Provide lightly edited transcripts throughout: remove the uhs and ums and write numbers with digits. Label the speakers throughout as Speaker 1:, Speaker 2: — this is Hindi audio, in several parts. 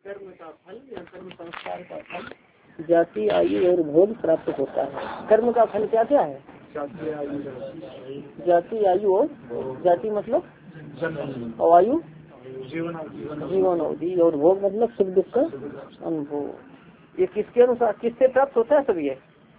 Speaker 1: कर्म का फल या कर्म संस्कार का फल जाति आयु और भोग प्राप्त होता है। कर्म का फल क्या क्या है? जाति आयु और जाति मतलब और आयु जीवन अवधि और भोग मतलब सुख दुख का अनुभव। ये किसके अनुसार किससे प्राप्त होता है? सब ये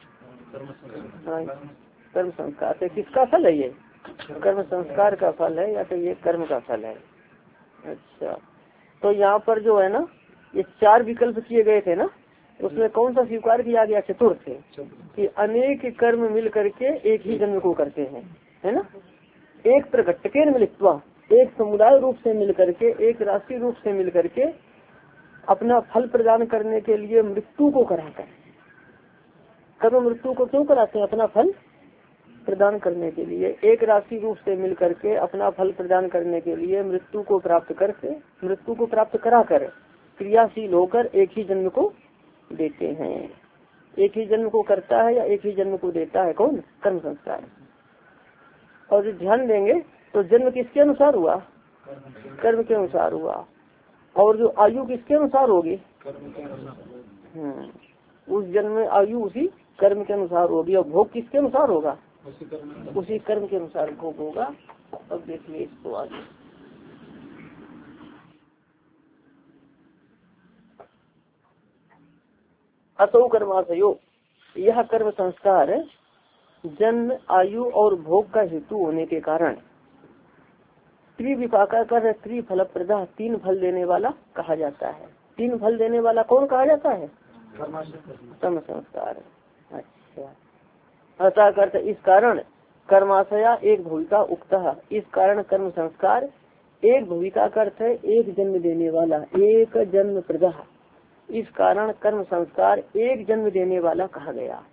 Speaker 1: कर्म संस्कार से। किसका फल है ये? कर्म संस्कार का फल है या तो ये कर्म का फल है। अच्छा, तो यहाँ पर जो है ना ये चार विकल्प किए गए थे ना, उसमें कौन सा स्वीकार किया गया? चतुर्थ कि अनेक कर्म मिल करके एक ही जन्म को करते हैं, है ना। एक प्रकटके मिलित्वा, एक समुदाय रूप से मिल करके, एक राशि रूप से मिल करके अपना फल प्रदान करने के लिए मृत्यु को कराकर। कर्म मृत्यु को क्यों कराते हैं? अपना फल प्रदान करने के लिए। एक राशि रूप से मिल करके अपना फल प्रदान करने के लिए मृत्यु को प्राप्त करके, मृत्यु को प्राप्त कराकर क्रियाशील होकर एक ही जन्म को देते हैं। एक ही जन्म को करता है या एक ही जन्म को देता है? कौन? कर्म संस्कार। और ध्यान देंगे तो जन्म किसके अनुसार हुआ? कर्म के अनुसार हुआ। और जो आयु किसके अनुसार होगी? उस जन्म में आयु उसी कर्म के अनुसार होगी। और भोग किसके अनुसार होगा? उसी कर्म के अनुसार भोग होगा। अब देखिए इसको आगे। असौ कर्माशयो, यह कर्म संस्कार जन्म आयु और भोग का हेतु होने के कारण त्रिविपाका कर त्रिफल प्रदा, तीन फल देने वाला कहा जाता है। तीन फल देने वाला कौन कहा जाता है? कर्म संस्कार। अच्छा, अतः करते इस कारण कर्माशया एक भूमिका उक्ता, इस कारण कर्म संस्कार एक भूमिका का अर्थ है एक जन्म देने वाला, एक जन्म प्रदा। इस कारण कर्म संस्कार एक जन्म देने वाला कहा गया,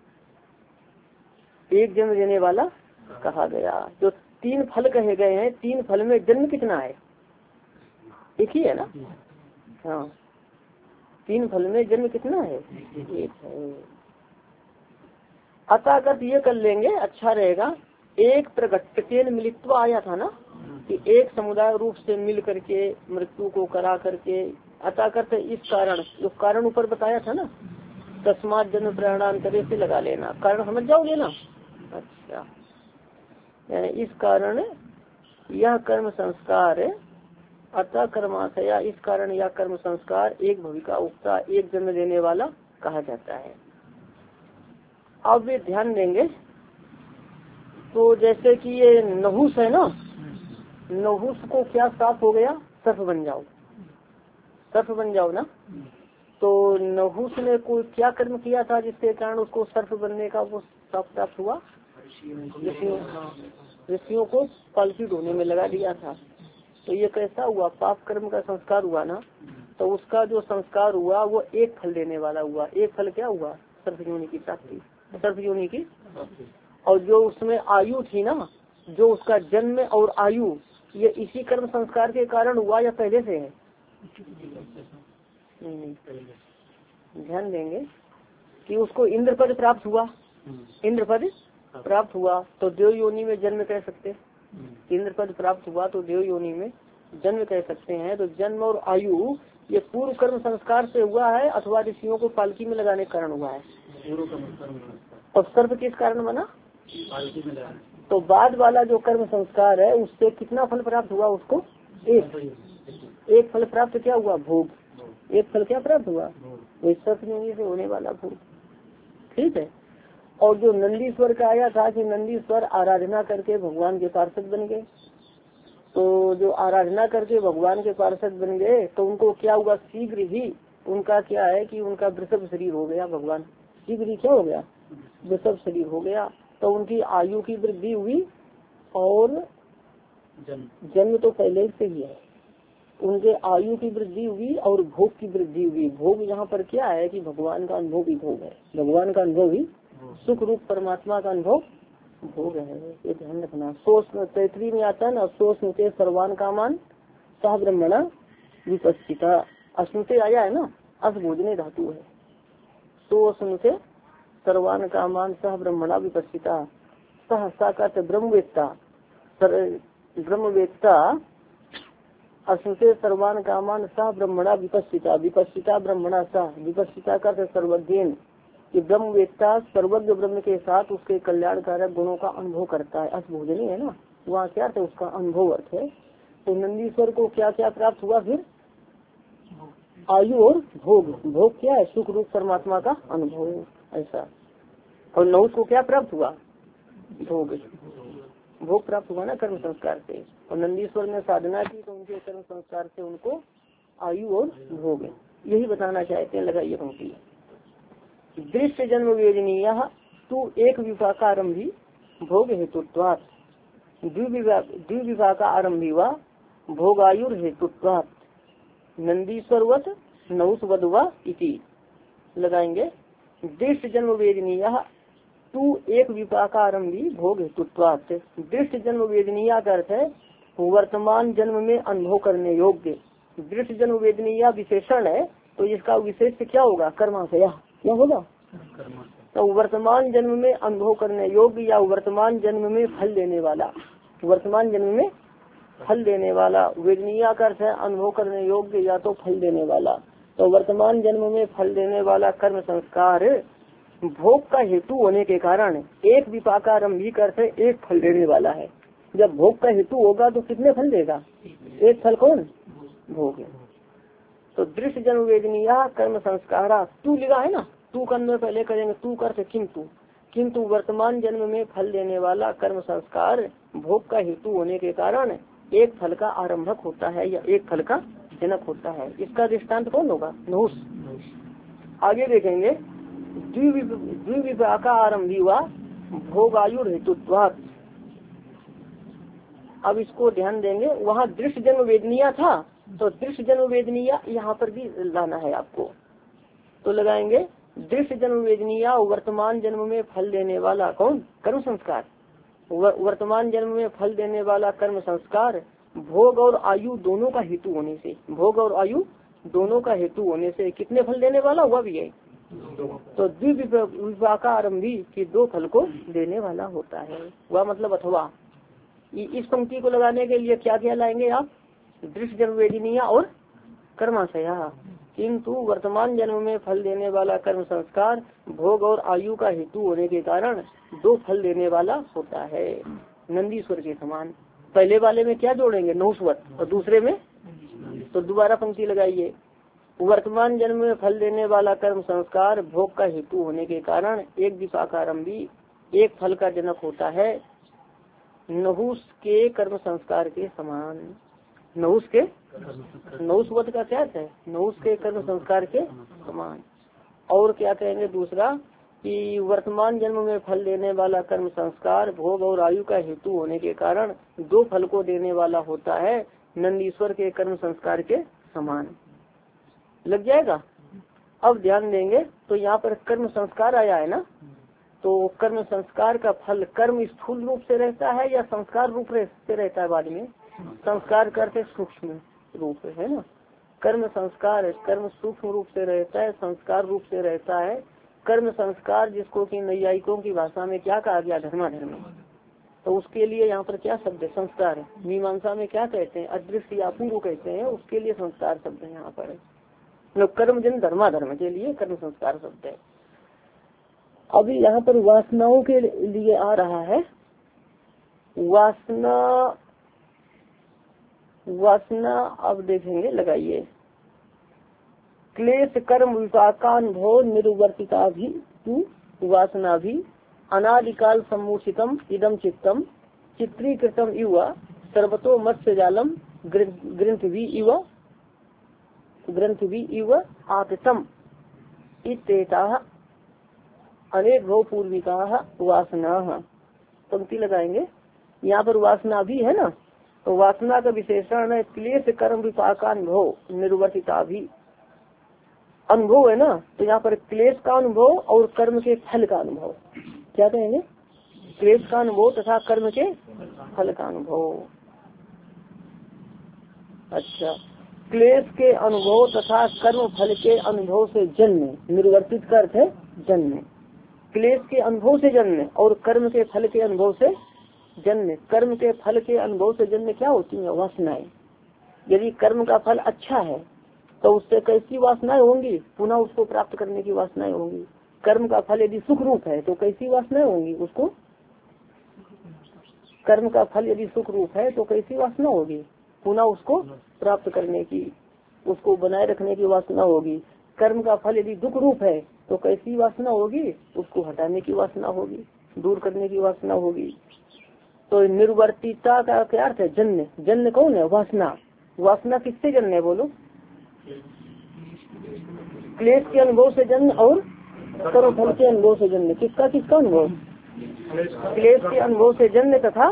Speaker 1: एक जन्म देने वाला कहा गया। जो तीन फल कहे गए हैं, तीन फल में जन्म कितना है? एक ही है ना। हाँ, तीन फल में जन्म कितना है? एक है। अतः ये कर लेंगे, अच्छा रहेगा। एक प्रकटकेन मिलित्व आया था ना कि एक समुदाय रूप से मिल करके मृत्यु को करा करके। अतः करते इस कारण, जो कारण ऊपर बताया था ना, तस्मात् जन्म प्रयाणांतरे से लगा लेना, कारण समझ जाओगे ना। अच्छा, यानी इस कारण यह कर्म संस्कार, अतः कर्माशया, इस कारण यह कर्म संस्कार एक भूमिका उक्ता, एक जन्म देने वाला कहा जाता है। अब वे ध्यान देंगे तो जैसे कि ये नहुस है ना, नहुस को क्या साफ हो गया? सर्प बन जाओ, सर्प बन जाओ ना। तो नहुस ने कोई क्या कर्म किया था जिसके कारण उसको सर्प बनने का वो साफ प्राप्त हुआ? ऋषियों को पालकी ढोने में लगा दिया था। तो ये कैसा हुआ? पाप कर्म का संस्कार हुआ ना। तो उसका जो संस्कार हुआ वो एक फल देने वाला हुआ। एक फल क्या हुआ? सर्प योनि की प्राप्ति, सर्प योनि की। और जो उसमें आयु थी ना, जो उसका जन्म और आयु, ये इसी कर्म संस्कार के कारण हुआ या पहले से है? ध्यान देंगे कि उसको इंद्र पद प्राप्त हुआ, इंद्र पद प्राप्त हुआ तो देव योनि में जन्म कह सकते हैं। इंद्र पद प्राप्त हुआ तो देव योनि में जन्म कह सकते हैं। तो जन्म और आयु ये पूर्व कर्म संस्कार से हुआ है अथवा ऋषियों को पालकी में लगाने के कारण हुआ है। और सर्प किस कारण बना? तो बाद वाला जो कर्म संस्कार है उससे कितना फल प्राप्त हुआ उसको? एक फल प्राप्त क्या हुआ? भोग। एक फल क्या प्राप्त हुआ? वही सर्प योनि से होने वाला भोग। ठीक है। और जो नंदीश्वर का आया था कि नंदीश्वर आराधना करके भगवान के पार्षद बन गए। तो जो आराधना करके भगवान के पार्षद बन गए तो उनको क्या हुआ? शीघ्र ही उनका क्या है कि उनका वृषभ शरीर हो गया। भगवान शीघ्र ही क्या हो गया? वृषभ शरीर हो गया। तो उनकी आयु की वृद्धि हुई और जन्म तो पहले से ही है। उनके आयु की वृद्धि हुई और भोग की वृद्धि हुई। भोग यहाँ पर क्या है कि भगवान का अनुभव भी भोग है, भगवान का अनुभव ही सुख रूप परमात्मा का अनुभव भोग है। ये ध्यान रखना। सोच तैतरी में आता है ना, सोच स्मृते सर्वान कामान सह ब्रह्मणा विपस्थिता। अस्मृते आया है ना, अस भोजने धातु है। सोच स्मृते सर्वान कामान सह ब्रह्मणा विपस्थिता। सह सा का ब्रह्मवेत्ता, ब्रह्मवेत्ता असंशय सर्वान कामान सा ब्रह्मणा विपस्सिता, विपस्सिता ब्रह्मणा सा, विपस्सिता का सर्वज्ञ कि ब्रह्म वेत्ता सर्वज्ञ ब्रह्म के साथ उसके कल्याणकारक गुणों का अनुभव करता है। असभोजनी है ना, वहाँ क्या था उसका अनुभव अर्थ है। तो नंदीश्वर को क्या क्या प्राप्त हुआ फिर? आयु और भोग। भोग क्या है? सुख रूप परमात्मा का अनुभव ऐसा। और नहुष को क्या प्राप्त हुआ? भोग। भोग प्राप्त हुआ ना कर्म संस्कार से। और नंदीश्वर ने साधना की तो उनके कर्म संस्कार से उनको आयु और भोग, यही बताना चाहते हैं। लगाइए पंक्ति। दृश्य जन्म वेदनीय तू एक विपाकारंभी भोग हेतुत्वात्, द्विविपाका आरंभी व भोगायुर हेतुत्वात्, नंदीश्वरवत नहुषवद्वा इति। लगाएंगे दृश्य जन्म वेदनीय तू एक विपाकारंभी भोग हेतुत्वात्। दृश्य जन्म वेदनीय का अर्थ है वर्तमान जन्म में अनुभव करने योग्य। दृश्य जन्म वेदनीय विशेषण है तो इसका विशेष क्या होगा? कर्माशय। क्या होगा? तो वर्तमान जन्म में अनुभव करने योग्य या वर्तमान जन्म में फल देने वाला। वर्तमान जन्म में फल देने वाला। वेदनीय का अर्थ है अनुभव करने योग्य या तो फल देने वाला। तो वर्तमान जन्म में फल देने वाला कर्म संस्कार भोग का हेतु होने के कारण एक विपाकारंभी का अर्थ है एक फल देने वाला है। जब भोग का हेतु होगा तो कितने फल देगा? एक फल। कौन? भोग। तो दृश्य जन्म वेदनीय कर्म संस्कारा, तू लिखा है ना, तू कर्म में पहले करेंगे तू कर किंतु, किंतु वर्तमान जन्म में फल देने वाला कर्म संस्कार भोग का हेतु होने के कारण एक फल का आरंभक होता है या एक फल का जनक होता है। इसका दृष्टांत कौन होगा? नहुष। आगे देखेंगे द्विविपाका आरंभी व भोगायुर हेतुत्वात्। अब इसको ध्यान देंगे। वहाँ दृश्य जन्म वेदनीय था तो दृश्य जन्म वेदनीय यहाँ पर भी लाना है आपको। तो लगाएंगे दृश्य जन्म वेदनीय वर्तमान जन्म में फल देने वाला कौन? कर्म संस्कार। वर्तमान जन्म में फल देने वाला कर्म संस्कार भोग और आयु दोनों का हेतु होने से, भोग और आयु दोनों का हेतु होने से कितने फल देने वाला हुआ भी है? तो द्विविपाका आरंभी की दो फल को देने वाला होता है। वह मतलब अथवा। इस पंक्ति को लगाने के लिए क्या क्या लाएंगे आप? दृश्य जन्म वेदनीय और कर्माशया। किंतु वर्तमान जन्म में फल देने वाला कर्म संस्कार भोग और आयु का हेतु होने के कारण दो फल देने वाला होता है, नंदीश्वर के समान। पहले वाले में क्या जोड़ेंगे? नहुषवत। और दूसरे में तो दोबारा पंक्ति लगाइए। वर्तमान जन्म में फल देने वाला कर्म संस्कार भोग का हेतु होने के कारण एक विपाकारंभी एक फल का जनक होता है, नहुष के कर्म संस्कार के समान। नहुष के नहुषवत का क्या है? नहुष के कर्म संस्कार के समान। और क्या कहेंगे दूसरा कि वर्तमान जन्म में फल देने वाला कर्म संस्कार भोग और आयु का हेतु होने के कारण दो फल को देने वाला होता है, नंदीश्वर के कर्म संस्कार के समान। लग जाएगा। अब ध्यान देंगे तो यहाँ पर कर्म संस्कार आया है ना, तो कर्म संस्कार का फल कर्म स्थूल रूप से रहता है या संस्कार रूप से रहता है? बाद में संस्कार करते सूक्ष्म रूप है ना। कर्म संस्कार कर्म सूक्ष्म रूप से रहता है, संस्कार रूप से रहता है। कर्म संस्कार जिसको कि नैयायिकों की भाषा में क्या कहा गया? धर्माधर्म। तो उसके लिए यहाँ पर क्या शब्द है? संस्कार। मीमांसा में क्या कहते हैं? अदृश्य या अपूर्व कहते हैं, उसके लिए संस्कार शब्द है यहाँ पर। कर्म जन धर्माधर्म के लिए कर्म संस्कार शब्द है। अभी यहाँ पर वासनाओं के लिए आ रहा है। वासना अब देखेंगे। लगाइए क्लेश कर्म विपाकानुभव निर्वर्तिता भी तू वासना भी अनादिकाल सम्मूषितम इदम चित्तम चित्रीकृतम इव सर्वतो मत्स्य जालम ग्रंथ भी इव आतम इत्येता अनेक भव पूर्विका वासना। पंक्ति लगाएंगे। यहाँ पर वासना भी है ना, तो वासना का विशेषण है क्लेश कर्म विपाकानुभव निर्वर्तिता भी। अनुभव है ना, तो यहाँ पर क्लेश का अनुभव और कर्म के फल का अनुभव। क्या कहेंगे? क्लेश का अनुभव तथा कर्म के फल का अनुभव। अच्छा, क्लेश के अनुभव तथा कर्म फल के अनुभव से जन्म, निर्वर्तित का अर्थ है जन्म। क्लेश के अनुभव से जन्म और कर्म के फल के अनुभव से जन्म। कर्म के फल के अनुभव से जन्म क्या होती है? वासनाएं। यदि कर्म का फल अच्छा है तो उससे कैसी वासनाएं होंगी, पुनः उसको प्राप्त करने की वासनाएं होंगी। कर्म का फल यदि सुख रूप है तो कैसी वासनाएं होंगी उसको, कर्म का फल यदि सुख रूप है तो कैसी वासना होगी, पुनः उसको प्राप्त करने की, उसको बनाए रखने की वासना होगी। कर्म का फल यदि दुख रूप है तो कैसी वासना होगी, उसको हटाने की वासना होगी, दूर करने की वासना होगी। तो निर्वर्तिता का क्या अर्थ है, जन्य। जन्य कौन है, वासना। वासना किससे जन्य है बोलो, क्लेश के अनुभव से जन्य और कर्म फल के अनुभव से जन्य। किसका किसका अनुभव, क्लेश के अनुभव से जन्य तथा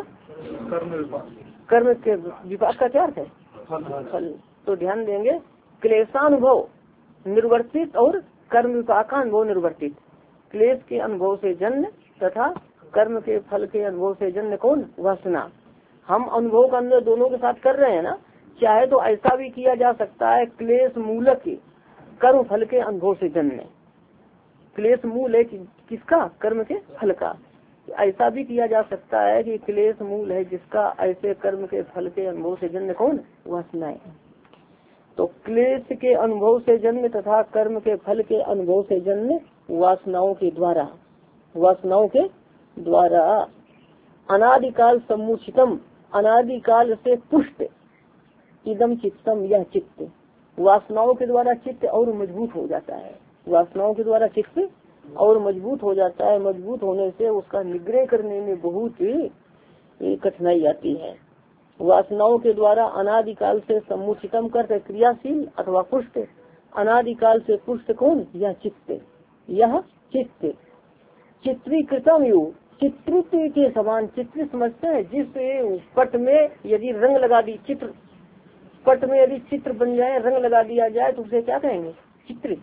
Speaker 1: कर्म के विपाक का क्या अर्थ है, फल। तो ध्यान देंगे, क्लेशानुभव निर्वर्तित और कर्म विपाक का अनुभव निर्वर्तित। क्लेश के अनुभव से जन्य तथा कर्म के फल के अनुभव से जन्य कौन, वासना। हम अनुभव का अनुभव दोनों के साथ कर रहे हैं ना। चाहे तो ऐसा भी किया जा सकता है, क्लेश मूलक कर्म फल के अनुभव से जन्य। क्लेश मूल है किसका, कर्म के फल का। ऐसा भी किया जा सकता है कि क्लेश मूल है जिसका, ऐसे कर्म के फल के अनुभव से जन्य कौन, वासनाएं। तो क्लेश के अनुभव से जन्य तथा कर्म के फल के अनुभव से जन्य वासनाओं के द्वारा, वासनाओं के द्वारा अनादिकाल सम्मुचितम, अनादिकाल से पुष्ट इदम चित्तम, यह चित्त। वासनाओं के द्वारा चित्त और मजबूत हो जाता है, वासनाओं के द्वारा चित्त और मजबूत हो जाता है। मजबूत होने से उसका निग्रह करने में बहुत ही कठिनाई आती है। वासनाओं के द्वारा अनादिकाल से सम्मुचितम करते क्रियाशील अथवा पुष्ट। अनादिकाल से पुष्ट कौन, यह चित्त। यह चित्त चित्रीकृतम यु, चित्रित के समान। चित्रित समझते हैं, जिस पट में यदि रंग लगा दी, चित्र पट में यदि चित्र बन जाए, रंग लगा दिया जाए तो उसे क्या कहेंगे, चित्रित।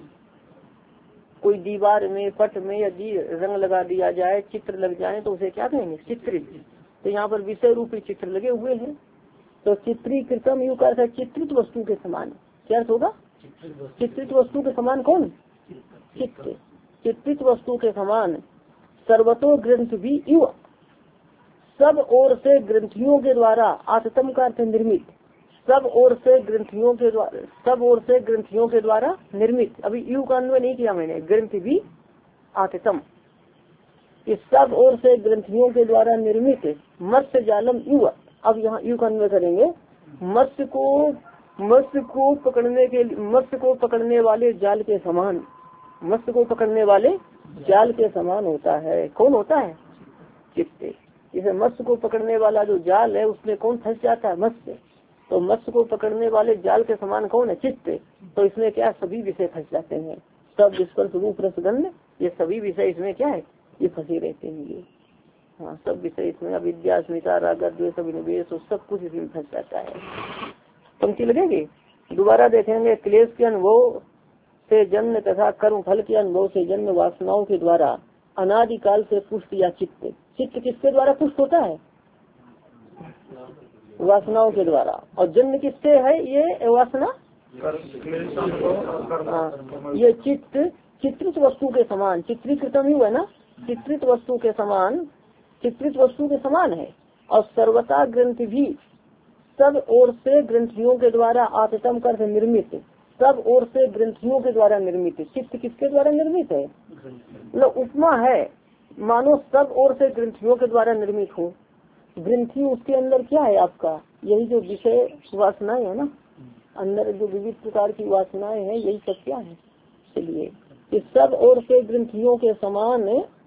Speaker 1: कोई दीवार में, पट में यदि रंग लगा दिया जाए, चित्र लग जाए तो उसे क्या कहेंगे, चित्रित। तो यहाँ पर विषय रूपी चित्र लगे हुए हैं। तो चित्रीकृतम यू का अर्थ है चित्रित वस्तु के समान। क्या अर्थ होगा, चित्रित वस्तु के समान कौन, चित्त। चित्रित वस्तु के समान सर्वतो ग्रंथ भी यू, सब ओर से ग्रंथियों के द्वारा, आततम का अर्थ निर्मित, सब ओर से ग्रंथियों के द्वारा, सब ओर से ग्रंथियों के द्वारा निर्मित। अभी यू का अन्वय नहीं किया मैंने, ग्रंथ भी आततम, इस सब ओर से ग्रंथियों के द्वारा निर्मित मत्स्य जालम यू। अब यहाँ यू का अन्वय करेंगे, मत्स्य को पकड़ने के, मत्स्य को पकड़ने वाले जाल के समान, मत्स्य को पकड़ने वाले जाल के समान होता है। कौन होता है, चित्त। जैसे मत्स्य को पकड़ने वाला जो जाल है उसमें कौन फंस जाता है, मत्स्य। तो मत्स्य को पकड़ने वाले जाल के समान कौन है, चित्त। तो इसमें क्या, सभी विषय फंस जाते हैं, सब स्पर्श रूप रसगंध, ये सभी विषय इसमें क्या है, ये फंसे रहते हैं ये। हाँ, सब विषय इसमें, अविद्या अस्मिता राग द्वेष अभिनिवेश, तो सब कुछ इसमें फंस जाता है। पंक्ति लगेगी, दोबारा देखेंगे। क्लेश के अनुभव से जन्म तथा कर्म फल के अनुभव से जन्म वासनाओं के द्वारा अनादिकाल से पुष्ट या चित्त। चित्त किसके द्वारा पुष्ट होता है, वासनाओं के द्वारा। और जन्म किससे है ये वासना, ये चित्त चित्रित वस्तु के समान, चित्रीकृतम ही है ना, चित्रित वस्तु के समान, चित्रित वस्तु के समान है। और सर्वता ग्रंथ भी, सब ओर से ग्रंथियों के द्वारा आततम कर निर्मित, सब ओर से ग्रंथियों के द्वारा निर्मित। चित्त किसके द्वारा निर्मित है, मतलब उपमा है, मानो सब ओर से ग्रंथियों के द्वारा निर्मित हो। ग्रंथि उसके अंदर क्या है आपका, यही जो विषय वासनाएं है ना, अंदर जो विविध प्रकार की वासनाएं हैं, यही सब क्या है। चलिए, इस सब ओर से ग्रंथियों के समान,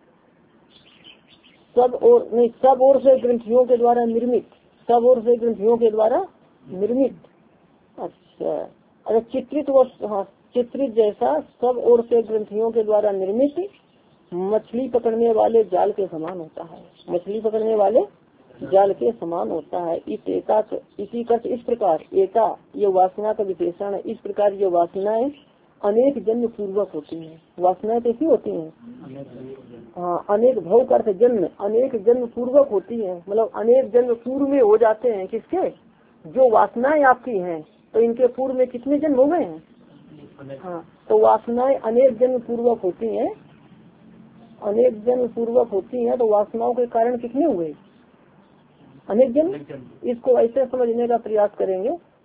Speaker 1: सब ओर नहीं, सब ओर से ग्रंथियों के द्वारा निर्मित, सब ओर से ग्रंथियों के द्वारा निर्मित। अच्छा, अगर चित्रित वस्तु, हाँ, चित्रित जैसा सब ओर से ग्रंथियों के द्वारा निर्मित मछली पकड़ने वाले जाल के समान होता है, मछली पकड़ने वाले जाल के समान होता है। इसी इस प्रकार एका ये वासना का विशेषण है। इस प्रकार ये वासनाएं अनेक जन्म पूर्वक होती हैं। वासनाएं कैसी होती हैं, हाँ, अनेक भव का अर्थ जन्म, अनेक जन्म पूर्वक होती हैं, मतलब अनेक जन्म पूर्व में हो जाते हैं। किसके, जो वासनाएं आपकी हैं, तो इनके पूर्व में कितने जन्म हो गए हैं, हाँ, तो वासनाएं अनेक जन्म पूर्वक होती हैं, अनेक जन्म पूर्वक होती हैं। तो वासनाओं के कारण कितने हुए, अनेक जन्म। इसको ऐसे समझने का प्रयास करेंगे,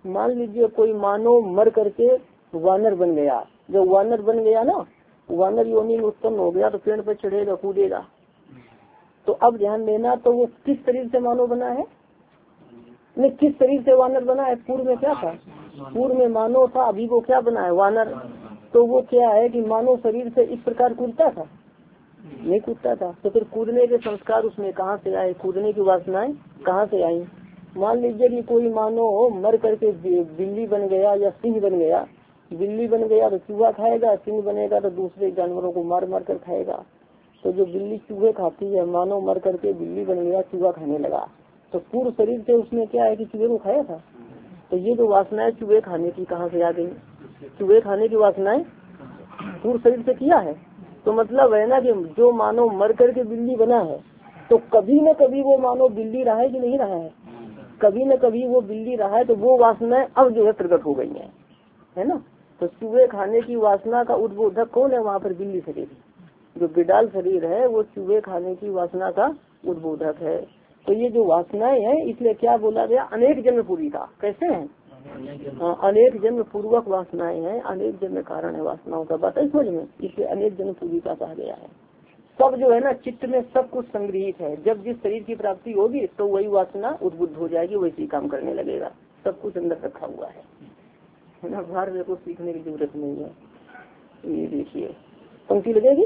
Speaker 1: मान लीजिए कोई मानव मर करके वानर बन गया, जब वानर बन गया ना, वानर योनि में उत्पन्न हो गया तो पेड़ पर चढ़ेगा कूदेगा। तो अब ध्यान देना, तो वो किस शरीर से मानव बना है, नहीं किस शरीर से वानर बना है। पूर्व में क्या था, पूर्व में मानव था, अभी वो क्या बना है, वानर। तो वो क्या है कि मानव शरीर से इस प्रकार कूदता था, नहीं कूदता था। तो फिर कूदने के संस्कार उसमें कहाँ से आए, कूदने की वासनाएं कहाँ से आई। मान लीजिए कि कोई मानव मर करके बिल्ली बन गया या सिंह बन गया। बिल्ली बन गया तो चूहा खाएगा, सिंह बनेगा तो दूसरे जानवरों को मार मार कर खाएगा। तो जो बिल्ली चूहे खाती है, मानव मर करके बिल्ली बन गया, चूहा खाने लगा। तो पूर्व शरीर से उसने क्या है कि चूहे को खाया था। तो ये जो वासनाएं चूहे खाने की कहाँ से आ गई, चूहे खाने की वासनाएं पूर्व शरीर से किया है। तो मतलब है ना कि जो मानव मर करके बिल्ली बना है, तो कभी न कभी वो मानव बिल्ली रहा है कि नहीं रहा है, कभी न कभी वो बिल्ली रहा है। तो वो वासनाएं अब जो है प्रकट हो गई है ना। तो चूहे खाने की वासना का उद्बोधक कौन है, वहाँ पर बिल्ली शरीर, जो बिडाल शरीर है वो चूहे खाने की वासना का उद्बोधक है। तो ये जो वासनाएं हैं, इसलिए क्या बोला गया, अनेक जन्म पूरी का। कैसे हैं, हाँ, अनेक जन्म पूर्वक वासनाएं हैं, अनेक जन्म कारण है वासनाओं का, बात है समझ में। इसलिए अनेक जन्म पूरी का कहा गया है। सब जो है ना चित्त में सब कुछ संग्रहित है। जब जिस शरीर की प्राप्ति होगी तो वही वासना उद्बुद्ध हो जाएगी, वैसी काम करने लगेगा। सब कुछ अंदर रखा हुआ है ना, बाहर में कुछ सीखने की जरूरत नहीं है। ये देखिए पंक्ति लगेगी,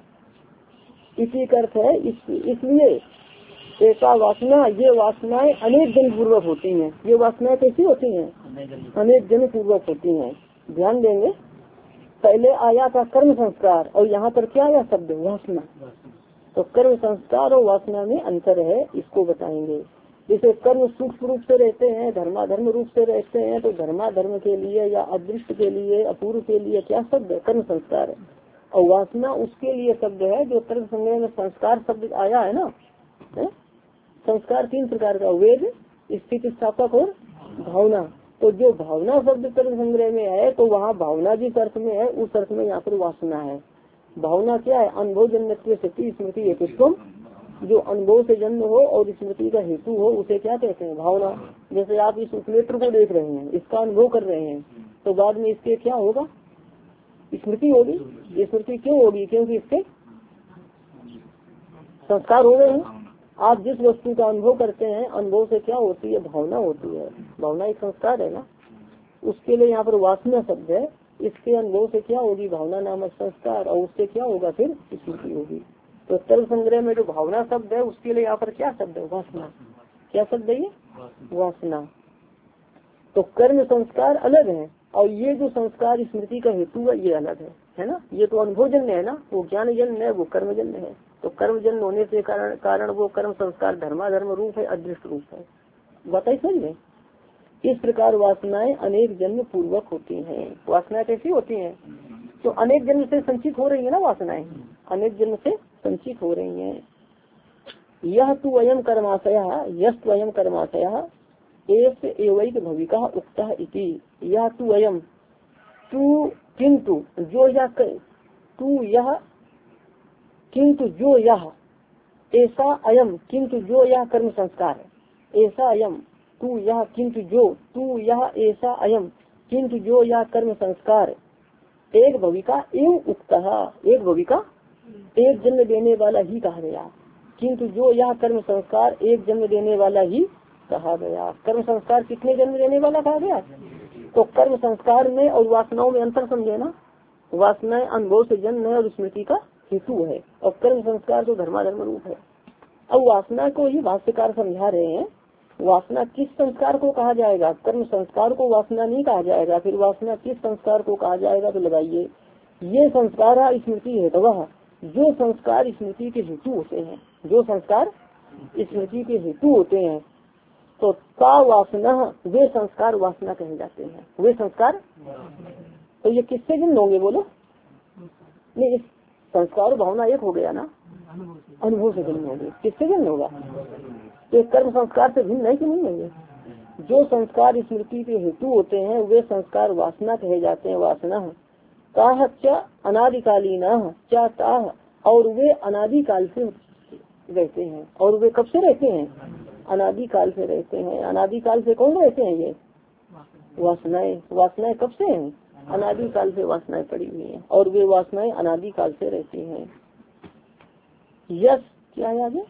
Speaker 1: इसी का अर्थ है। इसलिए ऐसा वासना, ये वासनाएं अनेक जन्म पूर्वक होती हैं। ये वासनाएं कैसी होती हैं, अनेक जन्म पूर्वक होती हैं। ध्यान देंगे, पहले आया था कर्म संस्कार और यहाँ पर क्या आया शब्द वासना। तो कर्म संस्कार और वासना में अंतर है, इसको बताएंगे। जैसे कर्म सूक्ष्म रूप से रहते हैं, धर्माधर्म रूप से रहते हैं, तो धर्माधर्म के लिए या अदृष्ट के लिए, अपूर्व के लिए क्या शब्द है, कर्म संस्कार है। और वासना उसके लिए शब्द है जो कर्म संग्रह में संस्कार शब्द आया है ना। संस्कार 3 प्रकार का, वेद, स्थिति स्थापक और भावना। तो जो भावना शब्द कर्म संग्रह में है, तो वहाँ भावना जिस अर्थ में है उस अर्थ में यहाँ पर वासना है। भावना क्या है, अनुभव जन्मत्व सती स्मृति हेतुत्व, जो अनुभव से जन्म हो और स्मृति का हेतु हो उसे क्या कहते हैं, भावना। जैसे आप इस उपनेत्र को देख रहे हैं, इसका अनुभव कर रहे हैं, तो बाद में इसके क्या होगा, स्मृति होगी। ये स्मृति क्यों होगी, क्योंकि इसके संस्कार हो गए हैं। आप जिस वस्तु का अनुभव करते हैं, अनुभव से क्या होती है, भावना होती है। भावना एक संस्कार है ना, उसके लिए यहाँ पर वासना शब्द है। इसके अनुभव से क्या होगी, भावना नामक संस्कार, और उससे क्या होगा, फिर स्मृति होगी। तो कर्म संग्रह में जो भावना शब्द है उसके लिए यहाँ पर क्या शब्द है, वासना। क्या शब्द है ये, वासना। तो कर्म संस्कार अलग है और ये जो संस्कार स्मृति का हेतु है ये अलग है ना। ये तो अनुभव जन्य है ना, वो ज्ञान जन्य है, वो कर्म जन्य है। तो कर्म जन्य होने से कारण वो कर्म संस्कार धर्माधर्म रूप है, अदृष्ट रूप है। बताइए समझ में। इस प्रकार वासनाएं अनेक जन्म पूर्वक होती हैं। वासनाएं कैसी होती हैं, तो अनेक जन्म से संचित हो रही है ना, वासनाएं अनेक जन्म से संचित हो रही हैं। यह तु अयम कर्माशय, यस्तु अयम कर्माशय एस एवैक भविका उक्ता इति। यह तु अयम, तू किंतु जो यह, तू यह किंतु जो यह, ऐसा अयम किंतु जो यह कर्म संस्कार है, ऐसा अयम तू यह किंतु जो, तू यह ऐसा अयम किंतु जो यह कर्म संस्कार एक भविका एवं उक्ता, एक भविका एक जन्म देने वाला ही कहा गया। किंतु जो यह कर्म संस्कार एक जन्म देने वाला ही कहा गया। कर्म संस्कार कितने जन्म देने वाला कहा गया, तो कर्म संस्कार में और वासनाओं में अंतर समझे ना। वासनाएं अनुभव से जन्म है और स्मृति का हेतु है, और कर्म संस्कार तो धर्माधर्म रूप है। अब वासना को ही भाष्यकार समझा रहे हैं। वासना किस संस्कार को कहा जाएगा, कर्म संस्कार को वासना नहीं कहा जाएगा। फिर वासना किस संस्कार को कहा जाएगा, तो लगाइए, ये संस्कार स्मृति है, तो वह जो संस्कार स्मृति के हेतु होते हैं, जो संस्कार स्मृति के हेतु होते हैं, तो का वासना, वे संस्कार वासना कहे जाते हैं। वे संस्कार तो ये किससे जन्म होंगे बोलो, नहीं संस्कार भावना एक हो गया ना, अनुभव से जन्म होंगे। किससे जन्म होगा, तो कर्म संस्कार से भिन्न है कि नहीं है। जो संस्कार स्मृति के हेतु होते हैं वे संस्कार वासना कहे जाते हैं। वासना ताह च अनादिकालीन चा ताह, और वे अनादिकाल से रहते हैं। और वे कब से रहते हैं, अनादिकाल से रहते हैं। अनादिकाल से कौन रहते हैं, ये वासनाएं कब से हैं? अनादि काल से वासनाएं पड़ी हुई हैं और वे वासनाएं अनादि काल से रहती हैं। यस क्या है आगे?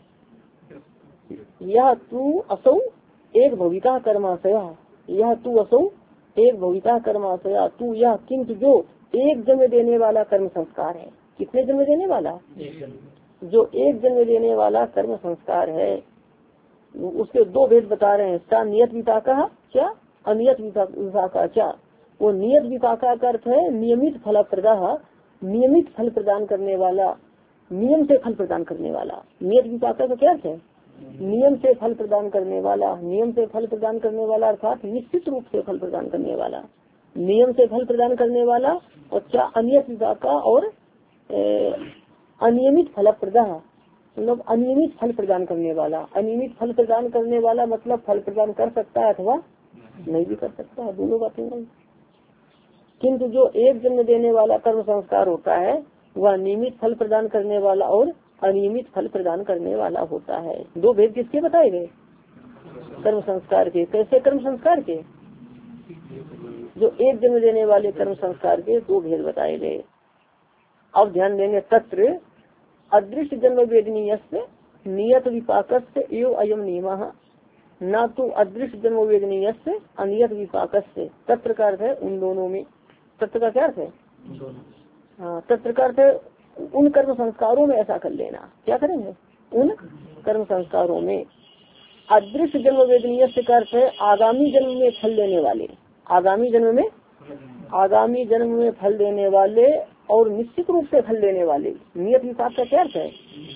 Speaker 1: यह तू असौ एक भविता कर्माशया, यह तू असौ एक भविता कर्माशया, तू यह किंतु जो एक जन्म देने वाला कर्म संस्कार है। कितने जन्म देने वाला? जो एक जन्म देने वाला कर्म संस्कार है उसके दो भेद बता रहे हैं। सा नियत विपाका क्या, अनियत विपाका क्या। वो नियत विपाका का अर्थ है नियमित फल प्रदा, नियमित फल प्रदान करने वाला, नियम से फल प्रदान करने वाला। नियत विपाका का क्या अर्थ है? नियम से फल प्रदान करने वाला, नियम से फल प्रदान करने वाला अर्थात निश्चित रूप से फल प्रदान करने वाला, नियम से फल प्रदान करने वाला। और क्या अनियत विपाका और अनियमित फल प्रदा मतलब अनियमित फल प्रदान करने वाला। अनियमित फल प्रदान करने वाला मतलब फल प्रदान कर सकता है अथवा नहीं भी कर सकता है, दोनों बातें नहीं। किंतु जो एक जन्म देने वाला कर्म संस्कार होता है वह नियमित फल प्रदान करने वाला और अनियमित फल प्रदान करने वाला होता है। दो भेद किसके बताए गए? कर्म संस्कार के। कैसे कर्म संस्कार के? जो एक जन्म देने वाले कर्म संस्कार के दो भेद बताए गए। अब ध्यान देंगे तत्र अदृश्य जन्म वेदनीय नियत विपाक एवं अयम नियम न तो अदृश्य जन्म वेदनीय अनियत विपाक तत्र का अर्थ है उन दोनों में। तत्र का क्या अर्थ है? हाँ, तत्र का अर्थ है उन कर्म संस्कारों में ऐसा कर लेना। क्या करेंगे? उन कर्म संस्कारों में। अदृश्य जन्म वेदनीय का अर्थ है आगामी जन्म में फल देने वाले, आगामी जन्म में, आगामी जन्म में फल देने वाले और निश्चित रूप से फल देने वाले। नियत विपाक का क्या अर्थ है?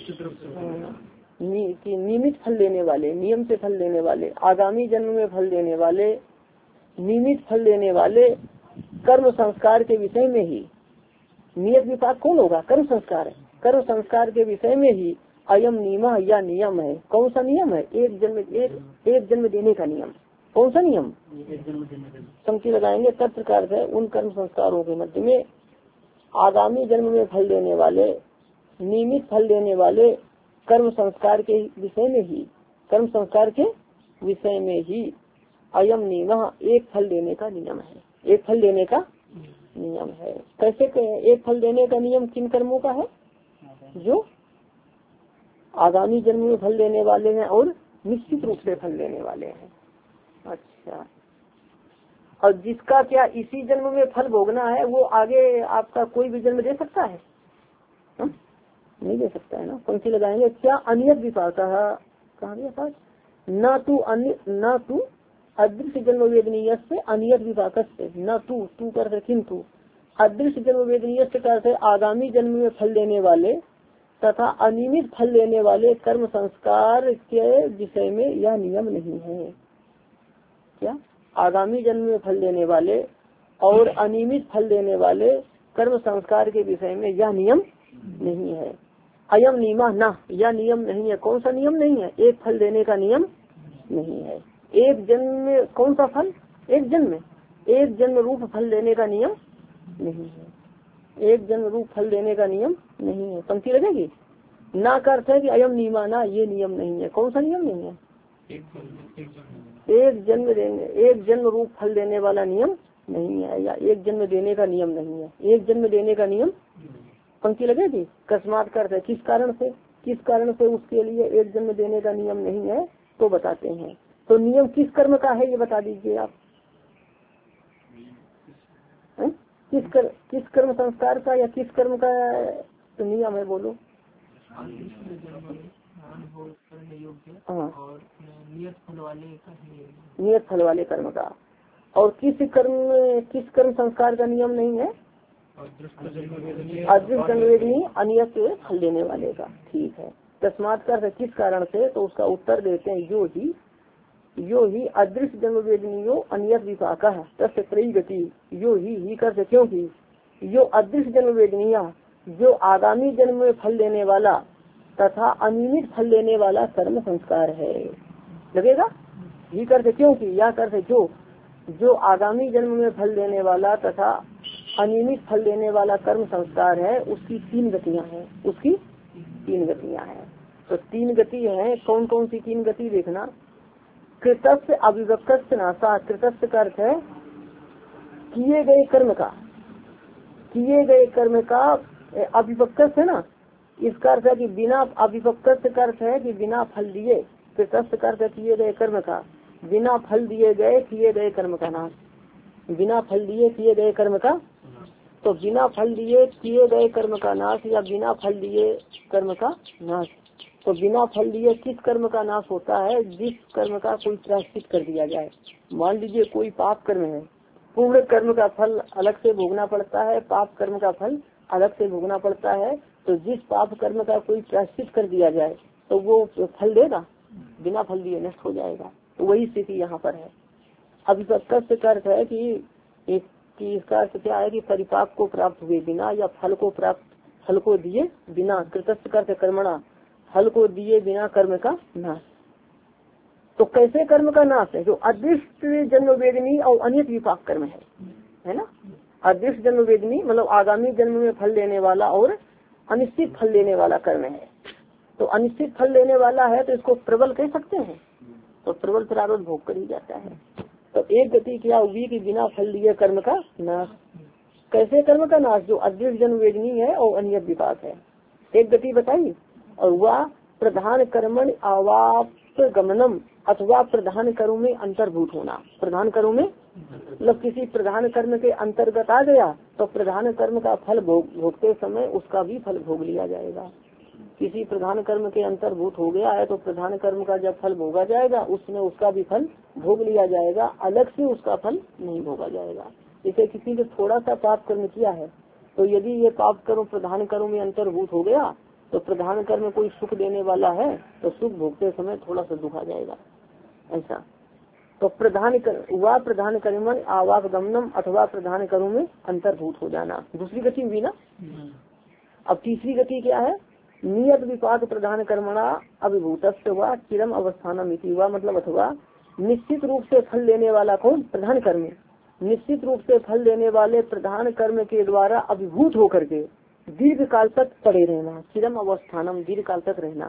Speaker 1: नियमित फल देने वाले, नियम से फल देने वाले, आगामी जन्म में फल देने वाले, नियमित फल देने वाले कर्म संस्कार के विषय में ही। नियत विपाक कौन होगा? कर्म संस्कार। कर्म संस्कार के विषय में ही अयम नियम या नियम है। कौन सा नियम है? एक जन्म देने का नियम। कौन सा नियम? पंक्ति लगाएंगे तत्र का अर्थ है उन कर्म संस्कारों के मध्य में आगामी जन्म में फल देने वाले, नियमित फल देने वाले कर्म संस्कार के विषय में ही, कर्म संस्कार के विषय में ही अयम नियम एक फल देने का नियम है। एक फल देने का नियम है। कैसे एक फल देने का नियम किन कर्मों का है? जो आगामी जन्म में फल देने वाले हैं और निश्चित रूप से फल देने वाले हैं। अच्छा, और जिसका क्या इसी जन्म में फल भोगना है वो आगे आपका कोई भी जन्म दे सकता है? नहीं दे सकता है ना। पंक्ति लगाएंगे क्या अनियत विपाक कहा न तू अदृश्य जन्म वेदनीय से अनियत विपाक से न तू कर किंतु अदृश्य जन्म वेदनीय से करते आगामी जन्म में फल देने वाले तथा अनियमित फल देने वाले कर्म संस्कार के विषय में यह नियम नहीं है। क्या? आगामी जन्म में फल देने वाले और अनियमित फल देने वाले कर्म संस्कार के विषय में यह नियम नहीं है। अयम नियम न, यह नियम नहीं है। कौन सा नियम नहीं है? एक फल देने का नियम नहीं है। एक जन्म में कौन सा फल? एक जन्म में एक जन्म रूप फल देने का नियम नहीं है। एक जन्म रूप फल देने का नियम नहीं है। पंक्ति लगेगी ना का अर्थ है कि अयम नियमा ना, ये नियम नहीं है। कौन सा नियम नहीं है? एक जन्म रूप फल देने वाला नियम नहीं है या एक जन्म देने का नियम नहीं है। एक जन्म देने का नियम पंक्ति लगेगी। अकस्मात का अर्थ है किस कारण से, किस कारण से उसके लिए एक जन्म देने का नियम नहीं है तो बताते हैं। तो नियम किस कर्म का है ये बता दीजिए आप। किस कर्म संस्कार का या किस कर्म का तो नियम है? बोलो। हाँ, नियत फल वाले कर्म का। और किस कर्म संस्कार का नियम नहीं है? अदृश्य जन्म वेदनी अनियत फल देने वाले का। ठीक है। तस्मात कर किस कारण से, तो उसका उत्तर देते हैं यो ही अदृश्य जन्म वेदनीयो अनियत विपाक तस्य त्रयी गति। यो ही कर क्योंकि यो अदृश्य जन्म वेदनीय जो आगामी जन्म में फल देने वाला तथा अनियमित फल देने वाला कर्म संस्कार है। लगेगा ही करते क्योंकि या करते जो आगामी जन्म में फल देने वाला तथा अनियमित फल देने वाला कर्म संस्कार है उसकी तीन गतियां हैं। उसकी तीन गतियां हैं। तो तीन गति है। कौन कौन सी तीन गति देखना। कृतस्य अविभक्त नाशा। कृतस्य का अर्थ है किए गए कर्म का, किए गए कर्म का अविपक्ष है ना, इसका अर्थ है कि बिना अविपक्ष का अर्थ है कि बिना फल दिए, कृतस्थ का अर्थ किए गए कर्म का, बिना फल दिए गए किए गए कर्म का नाश, बिना फल दिए किए गए कर्म का, तो बिना फल दिए किए गए कर्म का नाश या बिना फल दिए कर्म का नाश। तो बिना फल दिए किस कर्म का नाश होता है? जिस कर्म का कोई प्रायश्चित कर दिया जाए। मान लीजिए कोई पाप कर्म है, पूर्ण कर्म का फल अलग से भोगना पड़ता है, पाप कर्म का फल अलग से भोगना पड़ता है। तो जिस पाप कर्म का कोई प्रायश्चित कर दिया जाए तो वो फल देगा, बिना फल दिए नष्ट हो जाएगा। तो वही स्थिति यहाँ पर है। अविपक्ष का अर्थ है कि इसका अर्थ क्या है कि परिपाक को प्राप्त हुए बिना या फल को दिए बिना, कृतस्थ कर्म कर्मणा, फल को दिए बिना कर्म का नाश। तो कैसे कर्म का नाश है? जो अदृष्ट जन्म वेदनी और अनियत विपाक कर्म है ना। अदृष्ट जन्म वेदनी मतलब आगामी जन्म में फल देने वाला और अनिश्चित फल देने वाला कर्म है। तो अनिश्चित फल देने वाला है तो इसको प्रबल कह सकते हैं। तो प्रबल प्रारब्ध भोग कर ही जाता है। तो एक गति क्या होगी कि बिना फल दिए कर्म का नाश। कैसे कर्म का नाश? जो अदृष्ट जन्म वेदनी है और अनियत विपाक है। एक गति बताइए। और वह प्रधान कर्मण आवाप गमनम अथवा प्रधान कर्म में अंतर्भूत होना। प्रधान कर्म में मतलब किसी प्रधान कर्म के अंतर्गत आ गया तो प्रधान कर्म का फल भोगते समय उसका भी फल भोग लिया जाएगा। किसी प्रधान कर्म के अंतर्भूत हो गया है तो प्रधान कर्म का जब फल भोगा जाएगा उसमें उसका भी फल भोग लिया जाएगा, अलग से उसका फल नहीं भोगा जाएगा। जैसे किसी ने थोड़ा सा पाप कर्म किया है तो यदि ये पाप कर्म प्रधान कर्म में अंतर्भूत हो गया तो प्रधान कर्म कोई सुख देने वाला है तो सुख भोगते समय थोड़ा सा दुख आ जाएगा, ऐसा। तो प्रधान कर्म आवाप गमनम अथवा प्रधान कर्म में अंतर्भूत हो जाना, दूसरी गति हुई ना। अब तीसरी गति क्या है? नियत विपाक प्रधान कर्मणा अभिभूत हुआ चिरम अवस्थानम इति हुआ, मतलब अथवा निश्चित रूप से फल देने वाला कौन? प्रधान कर्म। निश्चित रूप से फल देने वाले प्रधान कर्म के द्वारा अभिभूत होकर के दीर्घ काल तक पड़े रहना, चिरम अवस्थानम दीर्घ काल तक रहना।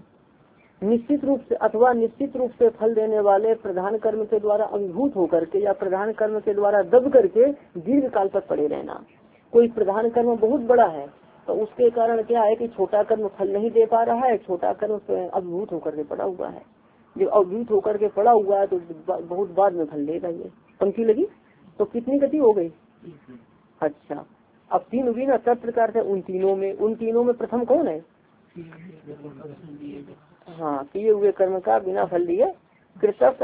Speaker 1: निश्चित रूप से अथवा निश्चित रूप से फल देने वाले प्रधान कर्म के द्वारा अभिभूत होकर के या प्रधान कर्म के द्वारा दब करके दीर्घ काल तक पड़े रहना। कोई प्रधान कर्म बहुत बड़ा है तो उसके कारण क्या है कि छोटा कर्म फल नहीं दे पा रहा है, छोटा कर्म अभिभूत होकर के पड़ा हुआ है। जब अभिभूत होकर के पड़ा हुआ है तो बहुत बाद में फल देगा। ये पंक्ति लगी तो कितनी गति हो गई? अच्छा, अब तीन हुई ना। तब प्रकार से उन तीनों में प्रथम कौन है? हाँ, किए हुए कर्म का बिना फल दिए कृतस्थ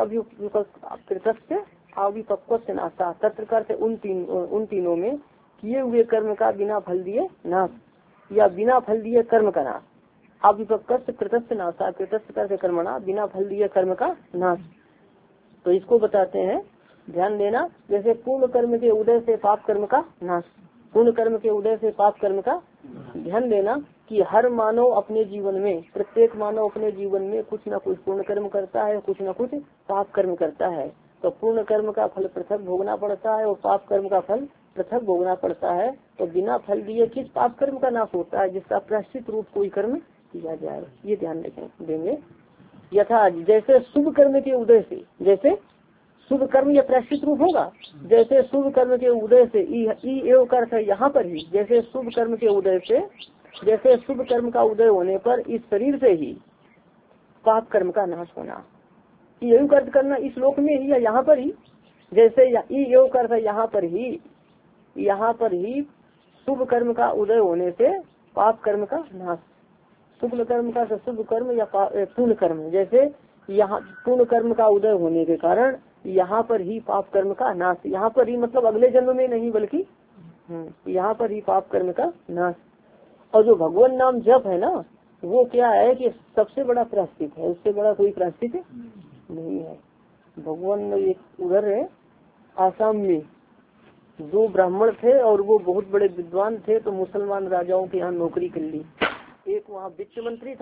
Speaker 1: अविपक्व नाशा। तत्प्रकार से उन तीनों में किए हुए कर्म का बिना फल दिए नाश या बिना फल दिए कर्म का नाश। अविपक्व कृतस्थ नाशा, कृतस्थ करके कर्मणा बिना फल दिए कर्म का नाश। तो इसको बताते हैं, ध्यान देना। जैसे पूर्ण कर्म के उदय से पाप कर्म का नाश, पूर्ण कर्म के उदय से पाप कर्म का। ध्यान देना कि हर मानव अपने जीवन में, प्रत्येक मानव अपने जीवन में कुछ न कुछ पूर्ण कर्म करता है, कुछ न कुछ पाप कर्म करता है। तो पूर्ण कर्म का फल पृथक भोगना पड़ता है और पाप कर्म का फल पृथक भोगना पड़ता है। तो बिना फल दिए किस पाप कर्म का नाश होता है? जिसका प्रायश्चित रूप कोई कर्म किया जाए। ये ध्यान देंगे। यथा जैसे शुभ कर्म के उदय से, जैसे शुभ कर्म या प्रायश्चित रूप होगा। जैसे शुभ कर्म के उदय से एवं कर्थ है यहाँ पर ही, जैसे शुभ कर्म के उदय से, जैसे शुभ कर्म का उदय होने पर इस शरीर से ही पाप कर्म का नाश होना। एवं कर्थ करना इस लोक में ही या यहाँ पर ही, जैसे एवं कर्थ है यहाँ पर ही शुभ कर्म का उदय होने से पाप कर्म का नाश। शुभ कर्म का शुभ कर्म या पूर्ण कर्म, जैसे यहाँ पूर्ण कर्म का उदय होने के कारण यहाँ पर ही पाप कर्म का नाश। यहाँ पर ही मतलब अगले जन्म में नहीं बल्कि यहाँ पर ही पाप कर्म का नाश। और जो भगवान नाम जप है ना, वो क्या है कि सबसे बड़ा प्रायश्चित है, उससे बड़ा कोई प्रायश्चित नहीं है। भगवान एक उधर है आसाम में, दो ब्राह्मण थे और वो बहुत बड़े विद्वान थे, तो मुसलमान राजाओं के यहाँ नौकरी कर ली। एक वहाँ वित्त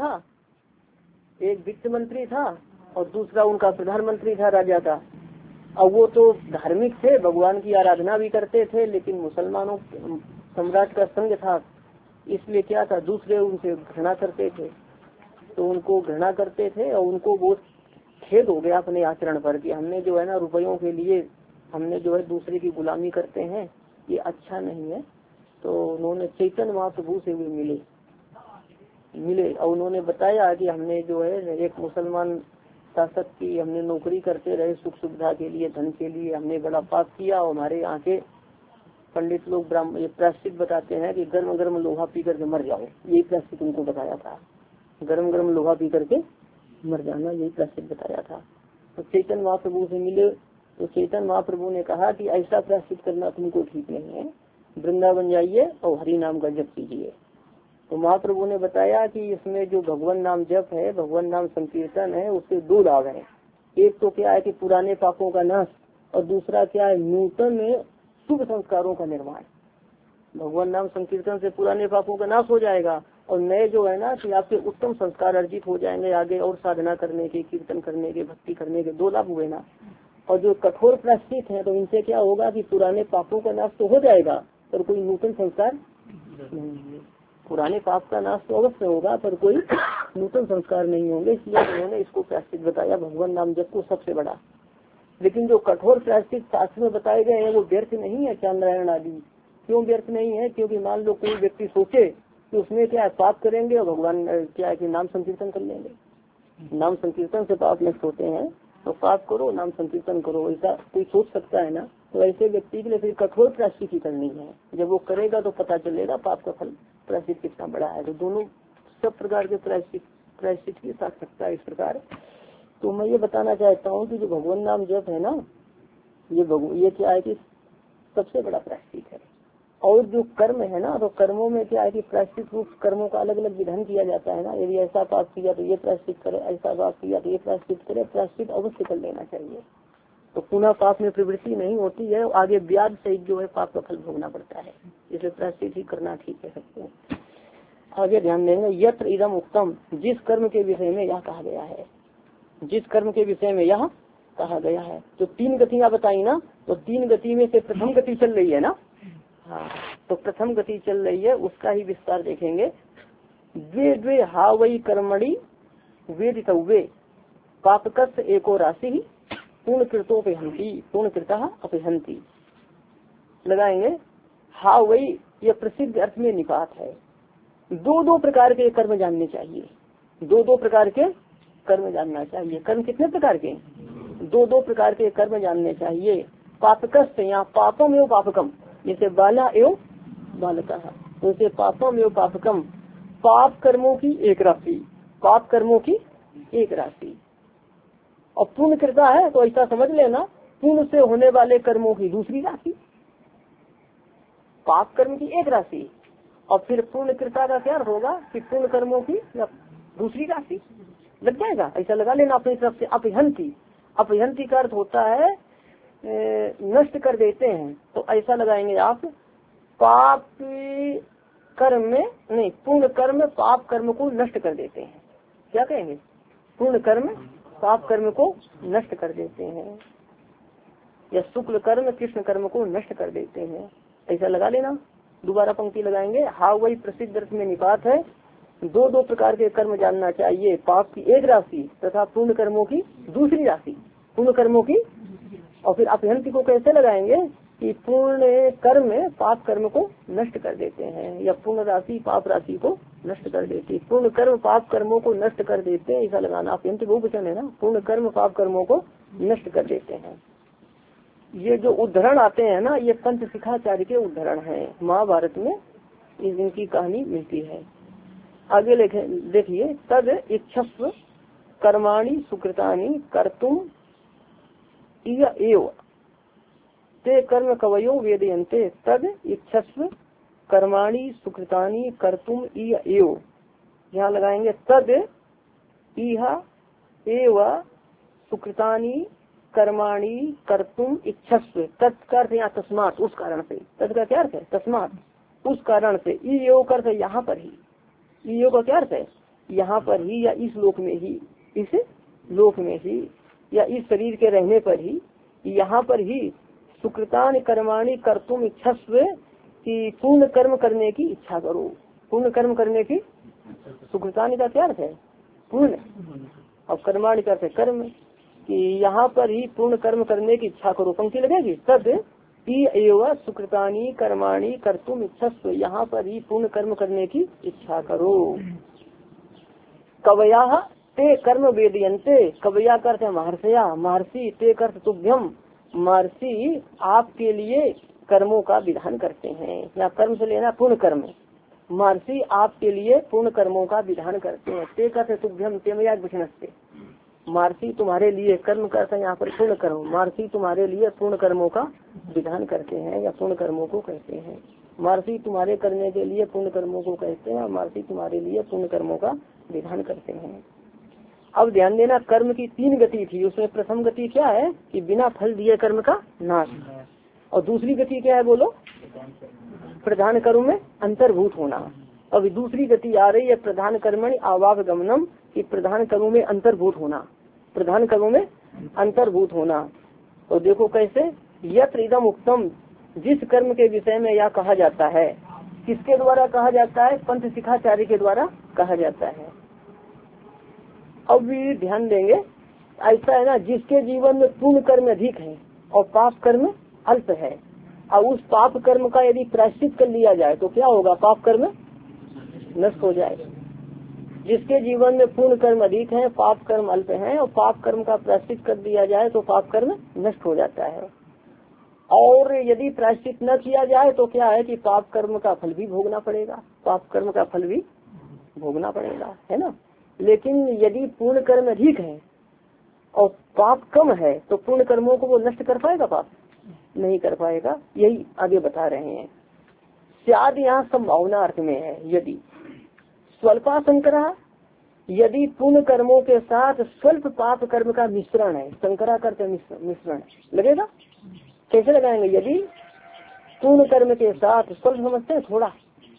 Speaker 1: मंत्री था और दूसरा उनका प्रधानमंत्री था राजा का। और वो तो धार्मिक थे, भगवान की आराधना भी करते थे, लेकिन मुसलमानों सम्राट का संग था, इसलिए क्या था दूसरे उनसे घृणा करते थे। तो उनको घृणा करते थे और उनको बहुत खेद हो गया अपने आचरण पर कि हमने जो है ना रुपयों के लिए हमने जो है दूसरे की गुलामी करते हैं, ये अच्छा नहीं है। तो उन्होंने चैतन्य महाप्रभु से भी मिले और उन्होंने बताया कि हमने जो है एक मुसलमान शासक की हमने नौकरी करते रहे सुख सुविधा के लिए, धन के लिए, हमने बड़ा पाप किया और हमारे यहाँ के पंडित लोग ब्राह्मण ये प्रायश्चित बताते हैं कि गर्म गर्म लोहा पी करके मर जाओ, यही प्रायश्चित उनको बताया था। गर्म गर्म लोहा पी करके मर जाना, यही प्रायश्चित बताया था। तो चैतन्य महाप्रभु से मिले तो चैतन्य महाप्रभु ने कहा कि ऐसा प्रायश्चित करना तुमको ठीक नहीं है, वृंदावन जाइए और हरि नाम का जप कीजिए। तो महाप्रभु ने बताया कि इसमें जो भगवान नाम जप है, भगवान नाम संकीर्तन है, उससे दो लाभ है। एक तो क्या है कि पुराने पापों का नाश, और दूसरा क्या है नूतन शुभ संस्कारों का निर्माण। भगवान नाम संकीर्तन से पुराने पापों का नाश हो जाएगा और नए जो है ना कि आपके उत्तम संस्कार अर्जित हो जाएंगे आगे और साधना करने के, कीर्तन करने के, भक्ति करने के, दो लाभ हुए ना। और जो कठोर प्रायश्चित है तो इनसे क्या होगा कि पुराने पापों का नाश तो हो जाएगा पर कोई नूतन संस्कार नहीं। पुराने पाप का नाश तो अवश्य होगा पर कोई नूतन संस्कार नहीं होंगे, इसलिए उन्होंने इसको प्रायश्चित बताया भगवान नाम जप को सबसे बड़ा। लेकिन जो कठोर प्रायश्चित शास्त्र में बताए गए हैं वो व्यर्थ नहीं है। चांद्रायण आदि क्यों व्यर्थ नहीं है? क्योंकि मान लो कोई व्यक्ति सोचे कि उसमें क्या है पाप करेंगे और भगवान क्या है कि नाम संकीर्तन कर लेंगे, नाम संकीर्तन से पाप नष्ट होते हैं, तो पाप करो नाम संकीर्तन करो, ऐसा कोई सोच सकता है ना? तो ऐसे व्यक्ति के लिए फिर कठोर प्रायश्चित ही करनी है। जब वो करेगा तो पता चलेगा पाप का फल प्रायश्चित कितना बड़ा है। तो दोनों सब प्रकार के प्रायश्चित की सार्थकता इस प्रकार। तो मैं ये बताना चाहता हूँ कि जो भगवान नाम जप है ना, ये क्या है कि सबसे बड़ा प्रायश्चित है। और जो कर्म है ना, तो कर्मों में क्या है कि प्रायश्चित रूप कर्मों का अलग अलग विधान किया जाता है ना। यदि ऐसा पाप किया तो ये प्रायश्चित करे, ऐसा पाप किया तो ये प्रायश्चित करे, प्रायश्चित अवश्य कर लेना चाहिए। तो पुनः पाप में प्रवृत्ति नहीं होती है, आगे ब्याज सहित जो है पाप का फल भोगना पड़ता है, इसलिए प्रायश्चित ही करना ठीक है सबको। आगे ध्यान देंगे, यत्र इदम उत्तम, जिस कर्म के विषय में यह कहा गया है, जिस कर्म के विषय में यह कहा गया है। तो तीन गतियां बताई ना, तो तीन गति में से प्रथम गति चल रही है ना। हाँ, तो प्रथम गति चल रही है, उसका ही विस्तार देखेंगे। द्वे द्वे हा वही कर्मणि वेदितव्ये पापकस एको राशि पूर्ण कृतोपहंती पूर्ण कृता अपहंती। लगाएंगे हा वही, यह प्रसिद्ध अर्थ में निपात है। दो दो प्रकार के कर्म जानने चाहिए, दो दो प्रकार के कर्म जानना चाहिए। कर्म कितने प्रकार के? दो दो प्रकार के कर्म जानने चाहिए। पापकस यहाँ पापम एवं पापकम, जैसे बाला एवं बालका, जैसे पापम एवं पापकम, पाप कर्मों की एक राशि, पाप कर्मों की एक राशि। और पुण्य कृता है तो ऐसा समझ लेना पुण्य से होने वाले कर्मों की दूसरी राशि, पाप कर्म की एक राशि। और फिर पुण्य कृता का क्या होगा कि पुण्य कर्मों की दूसरी राशि लग जाएगा, ऐसा लगा लेना अपनी तरफ से। अपहंती, अपहंती का अर्थ होता है नष्ट कर देते हैं, तो ऐसा लगाएंगे आप पाप कर्म में नहीं, पुण्य कर्म पाप कर्म को नष्ट कर देते हैं। क्या कहेंगे? पुण्य कर्म पाप कर्म को नष्ट कर देते हैं, या शुक्ल कर्म कृष्ण कर्म को नष्ट कर देते हैं, ऐसा लगा लेना। दोबारा पंक्ति लगाएंगे, हाँ वही प्रसिद्ध अर्थ में निपात है। दो दो प्रकार के कर्म जानना चाहिए, पाप की एक राशि तथा पुण्य कर्मों की दूसरी राशि, पुण्य कर्मों की। और फिर अपहंती को कैसे लगाएंगे कि पुण्य कर्म पाप कर्म को नष्ट कर देते हैं, या पुण्य राशि पाप राशि को नष्ट कर देती है। पुण्य कर्म पाप कर्मों को नष्ट कर देते हैं, ऐसा लगाना। अपहंती बहुवचन है ना, पुण्य कर्म पाप कर्मों को नष्ट कर देते हैं। ये जो उदाहरण आते हैं ना, ये पंच शिखाचार्य के उदाहरण है, महाभारत में इनकी कहानी मिलती है। आगे देखिए, तद इच्छस्व कर्माणि सुकृतानि कर्तुम एव ते कर्म कवयो वेदयन्ते। तद इच्छस्व कर्माणि सुकृतानि कर्तुम एव, यहाँ लगाएंगे तद इह एव सुकृतानि कर्माणि कर्तुम इच्छस्व। तत्कर्थ यहाँ तस्मात, उस कारण से। तद का क्या अर्थ है? तस्मात, उस कारण से। योग का अर्थ है यहाँ पर ही। योग का क्या अर्थ है? यहाँ पर ही, या इस लोक में ही, इस लोक में ही, या इस शरीर के रहने पर ही, यहाँ पर ही सुकृतान कर्माणि कर्तुम इच्छस्व, कि पूर्ण कर्म करने की इच्छा करो। पूर्ण कर्म करने की, सुकृतान का क्या अर्थ है? पूर्ण, और कर्माणि का अर्थ है कर्म, कि यहाँ पर ही पूर्ण कर्म करने की इच्छा करो, पंक्ति लगेगी। तद ती एवं सुकृतानी कर्माणी कर्तुम इच्छस्व, यहाँ पर ही पूर्ण कर्म करने की इच्छा करो। कवया ते कर्म वेदयन्ते, कवया करते महर्षया, महर्षि ते कर्त तुभ्यम, महर्षि आपके लिए कर्मों का विधान करते हैं। या कर्म से लेना पूर्ण कर्म, महर्षि आपके लिए पूर्ण कर्मों का विधान करते हैं। ते करते तुभ्यम तेमया विष्णस्ते, महर्षि तुम्हारे लिए, कर्म करते हैं यहाँ पर पूर्ण कर्म, महर्षि तुम्हारे लिए पूर्ण कर्मों का विधान करते हैं या पूर्ण कर्मों को कहते हैं। महर्षि तुम्हारे करने के लिए पूर्ण कर्मों को कहते हैं और महर्षि तुम्हारे लिए पूर्ण कर्मों का विधान करते हैं। अब ध्यान देना, कर्म की 3 गति थी, उसमें प्रथम गति क्या है कि बिना फल दिए कर्म का नाश, और दूसरी गति क्या है बोलो, प्रधान कर्म में अंतर्भूत होना। अब दूसरी गति आ रही है प्रधान कर्मणि आवाग गमनम, कि प्रधान कर्मों में अंतर्भूत होना, प्रधान कर्मों में अंतर्भूत होना। तो देखो कैसे, यत्र इदम उत्तम, जिस कर्म के विषय में यह कहा जाता है, किसके द्वारा कहा जाता है, पंथ शिखाचार्य के द्वारा कहा जाता है। अब भी ध्यान देंगे, ऐसा है ना, जिसके जीवन में पूर्ण कर्म अधिक है और पाप कर्म अल्प है, और उस पाप कर्म का यदि प्रायश्चित कर लिया जाए तो क्या होगा, पाप कर्म नष्ट हो जाएगा। जिसके जीवन में पूर्ण कर्म अधिक है, पाप कर्म अल्प है, और पाप कर्म का प्रायश्चित कर दिया जाए तो पाप कर्म नष्ट हो जाता है। और यदि प्रायश्चित न किया जाए तो क्या है कि पाप कर्म का फल भी भोगना पड़ेगा, पाप कर्म का फल भी भोगना पड़ेगा, है ना। लेकिन यदि पूर्ण कर्म अधिक है और पाप कम है तो पूर्ण कर्मों को वो नष्ट कर पाएगा, पाप नहीं कर पाएगा। यही आगे बता रहे हैं। शायद यहाँ संभावना अर्थ में है, यदि स्वल्पा संकरा, यदि पूर्ण कर्मों के साथ स्वल्प पाप कर्म का मिश्रण है, संकरा करते मिश्रण लगेगा, कैसे लगाएंगे, यदि पूर्ण कर्म के साथ स्वल्प समझते हैं थोड़ा,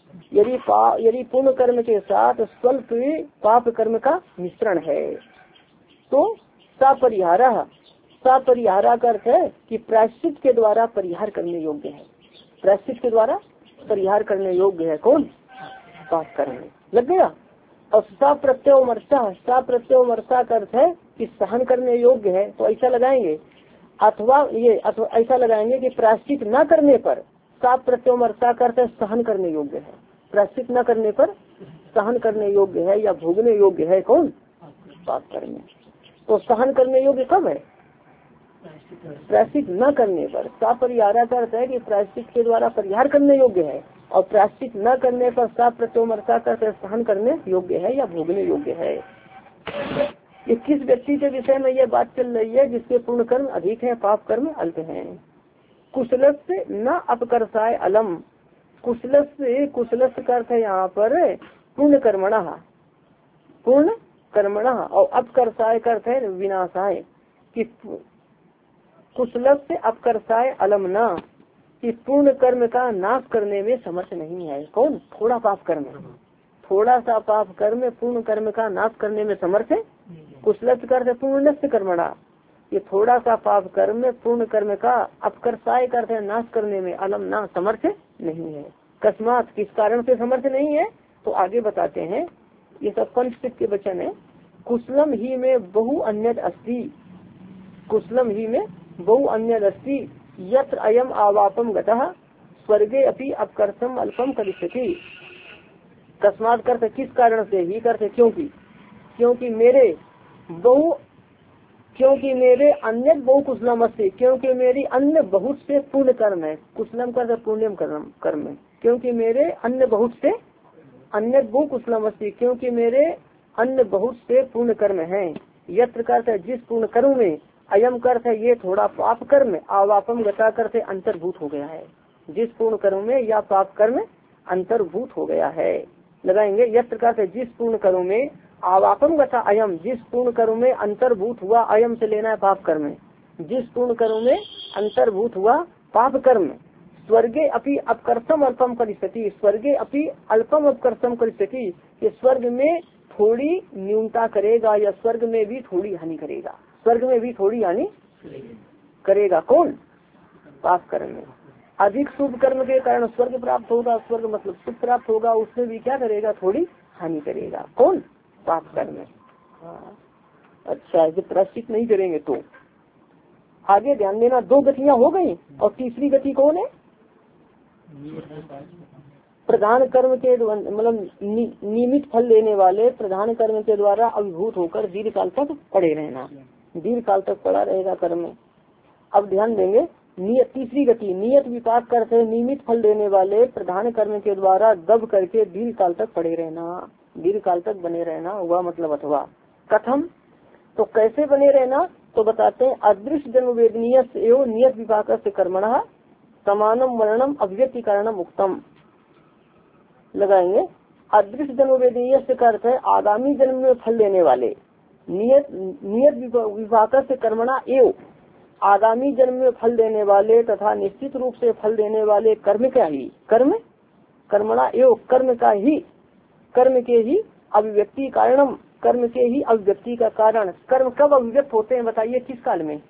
Speaker 1: यदि पूर्ण कर्म के साथ स्वल्प पाप कर्म का मिश्रण है तो सपरिहारा, सपरिहारा का अर्थ है कि प्रायश्चित के द्वारा परिहार करने योग्य है, प्रायश्चित के द्वारा परिहार करने योग्य है, कौन, पाप कर्म, लग गया। और सप्रत्यवमर्षा, सप्रत्यवमर्षा का अर्थ है कि सहन करने योग्य है, तो ऐसा लगाएंगे, अथवा ऐसा लगाएंगे कि प्रायश्चित न करने पर, सप्रत्यवमर्षा का अर्थ है सहन करने योग्य है, प्रायश्चित न करने पर सहन करने योग्य है या भोगने योग्य है, कौन, पाप कर्म। तो सहन करने योग्य कब है, प्रायश्चित न करने पर। सपरिहारा का अर्थ है कि प्रायश्चित के द्वारा परिहार करने योग्य है, और प्रायश्चित न करने पर सप्रत्यवमर्षा का सहन करने योग्य है या भोगने योग्य है। ये किस व्यक्ति के विषय में ये बात चल रही है, जिसके पूर्ण कर्म अधिक है, पाप कर्म अल्प है। कुशलस्य न अपकर्षाय अलम, कुशलस्य, कुशलस्य का अर्थ है यहाँ पर पूर्ण कर्मणा, पूर्ण कर्मणा, और अपकर्षाय का अर्थ है विनाशाय, कि कुशलस्य अपकर्षाय अलम न, कि पूर्ण कर्म का नाश करने में समर्थ नहीं है, कौन, थोड़ा पाप कर्म, थोड़ा सा पाप कर्म पूर्ण कर्म का नाश करने में समर्थ है। कुशलस्य का अर्थ है पूर्णस्य कर्मणा, ये थोड़ा सा पाप कर्म पूर्ण कर्म का अपकर्षाय का अर्थ है नाश करने में, अलम ना, समर्थ नहीं है। कस्मात, किस कारण से समर्थ नहीं है, तो आगे बताते हैं, ये सब पंचसिद्ध के वचन है। कुशलम ही में बहु अन्यत अस्ति, कुशलम ही में बहु अन्यत अस्ति, यत्र अयम आवापम गतः स्वर्गे अपि अपकर्षम अल्पम करिष्यति। कस्मात करते किस कारण से, ही करते क्योंकि, क्योंकि मेरे बहु, क्योंकि मेरे अन्य बहु कुशलम अस्ति, क्योंकि मेरी अन्य बहुत से पूर्ण कर्म है, कुशलम करते पुण्यम कर्म है, क्योंकि मेरे अन्य बहुत से, अन्य बहु कुशलम अस्ति, क्योंकि मेरे अन्य बहुत से पूर्ण कर्म है। यत्र करते जिस पूर्ण कर्म में, अयम करते ये थोड़ा पाप कर्म, आवापम गता करते अंतर्भूत हो गया है, जिस पूर्ण कर्म में या पाप कर्म अंतर्भूत हो गया है, लगाएंगे। यत्र करते जिस पूर्ण कर्म में, आवापम गता अयम, जिस पूर्ण कर्म में अंतर्भूत हुआ, अयम से लेना है पाप कर्म, जिस पूर्ण कर्म में अंतर्भूत हुआ पाप कर्म, स्वर्गे अपि अपकर्षम अल्पम करिष्यति, स्वर्गे अपि अल्पम अपकर्षम करिष्यति, कि स्वर्ग में थोड़ी न्यूनता करेगा या स्वर्ग में भी थोड़ी हानि करेगा, स्वर्ग में भी थोड़ी हानि करेगा, कौन, पाप कर्म में। अधिक शुभ कर्म के कारण स्वर्ग प्राप्त होगा, स्वर्ग मतलब सुख प्राप्त होगा, उसमें भी क्या करेगा, थोड़ी हानि करेगा, कौन, पाप कर्म। अच्छा, जब प्रायश्चित नहीं करेंगे तो आगे ध्यान देना, 2 गतियां हो गई और तीसरी गति कौन है? प्रधान कर्म के मतलब नियमित फल देने वाले प्रधान कर्म के द्वारा अभिभूत होकर दीर्घ काल तक पड़े रहना, दीर्घ काल तक पड़ा रहेगा कर्म। अब ध्यान देंगे, तीसरी गति नियत विपाक करते नियमित फल देने वाले प्रधान कर्म के द्वारा दब करके दीर्घ काल तक पड़े रहना, दीर्घ काल तक बने रहना हुआ मतलब अथवा कथम, तो कैसे बने रहना? तो बताते हैं, अदृश्य जन्म वेदनीय एवं नियत विपाक से कर्मणः समानम वर्णम अभिव्यक्ति कारणम उक्तम। लगाएंगे, अदृश्य जन्म वेदनीय से अर्थ है आगामी जन्म में फल देने वाले, नियत विपाक से कर्मणा एवं आगामी जन्म में फल देने वाले तथा निश्चित रूप से फल देने वाले कर्म का ही कर्मणा एवं कर्म के ही अभिव्यक्ति कारणम, कर्म के ही अभिव्यक्ति का कारण। कर्म कब अभिव्यक्त होते हैं बताइए, किस काल में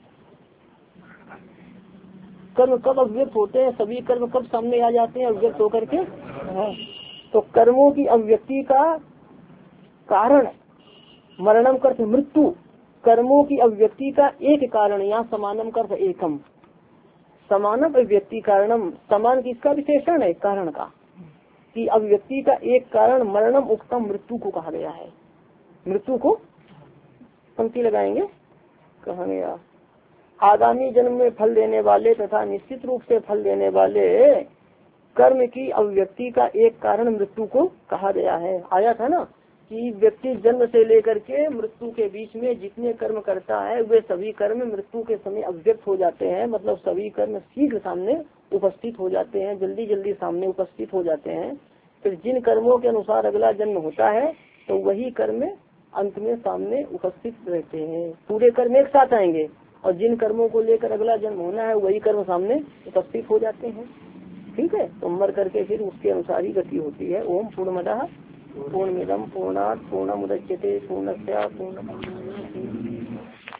Speaker 1: कर्म कब अभिव्यक्त होते हैं? सभी कर्म कब सामने आ जाते हैं अभिव्यक्त होकर के? तो कर्मों की अभिव्यक्ति का कारण मरणम कर्थ मृत्यु, कर्मों की अभिव्यक्ति का एक कारण, यहाँ समानम कर्थ एकम, समानम अभिव्यक्ति कारणम, समान किसका विशेषण है? कारण का, कि अभिव्यक्ति का एक कारण मरणम उक्तम, मृत्यु को कहा गया है। मृत्यु को पंक्ति लगाएंगे, कहा गया आगामी जन्म में फल देने वाले तथा निश्चित रूप से फल देने वाले कर्म की अभिव्यक्ति का एक कारण मृत्यु को कहा गया है। आया था ना कि व्यक्ति जन्म से लेकर के मृत्यु के बीच में जितने कर्म करता है वे सभी कर्म मृत्यु के समय अभिव्यक्त हो जाते हैं, मतलब सभी कर्म शीघ्र सामने उपस्थित हो जाते हैं, जल्दी जल्दी सामने उपस्थित हो जाते हैं। फिर जिन कर्मों के अनुसार अगला जन्म होता है तो वही कर्म अंत में सामने उपस्थित रहते हैं, पूरे कर्म एक साथ आएंगे और जिन कर्मों को लेकर अगला जन्म होना है वही कर्म सामने उपस्थित हो जाते हैं। ठीक है, तो मर करके फिर उसके अनुसार ही गति होती है। ओम पूर्णमदः पूर्णमिदं पूर्णात् पूर्णमुदच्यते पूर्णस्य पूर्णमेवावशिष्यते।